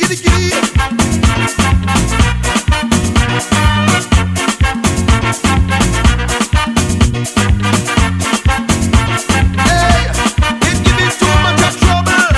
the key. Hey, it give me too much of trouble.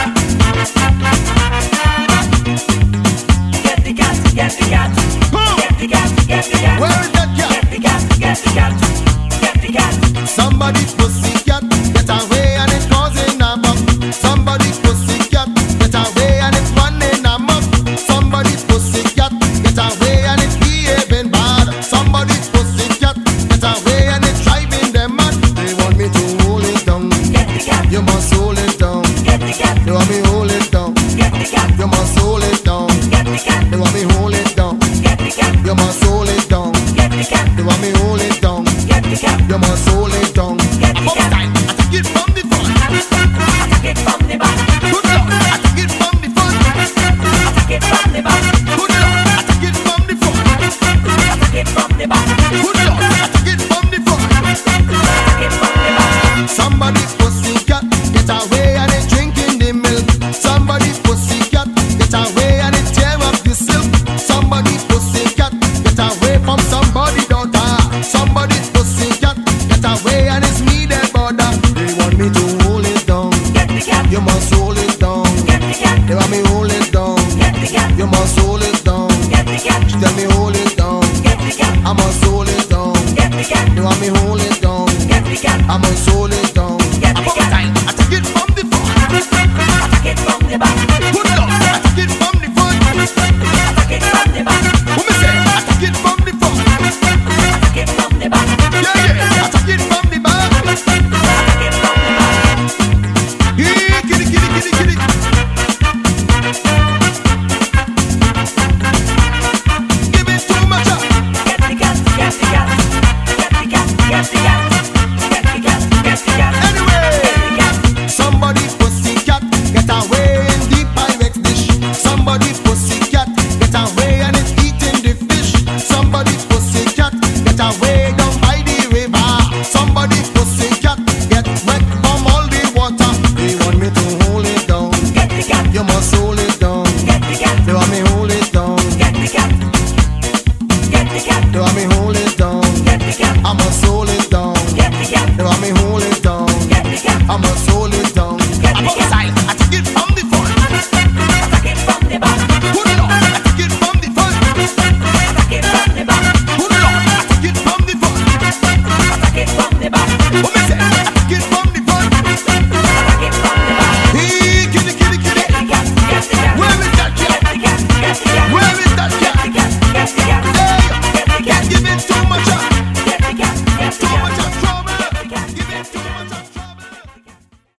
Get the cat, get the cat. Get the cat, get the cat. Where is that cat? Get the cat, get the cat. Get the cat. Somebody's pussycat get away and it's causing a muck. Somebody's pussycat get away and it's running amok. Somebody's pussycat get away and it's behaving bad. Somebody's pussycat get away and it's driving them mad. They want me to hold it down. Get the cat. You must hold it down. Get the cat. They want me hold it down. Get the cat. You must hold it down. Get the cat. They want me hold it down. Get the cat. You must hold it down. Get the cat. They want me hold it down. Get the cat. You must hold it down. Get the cat. I take it from the front. Attack it from the back. Good Lord, I take it from the front. Attack it from the back. Good Lord, I take it from the front. Attack it from the back. Good Lord, I take it from the front. Attack it from the back. Somebody's pussycat get away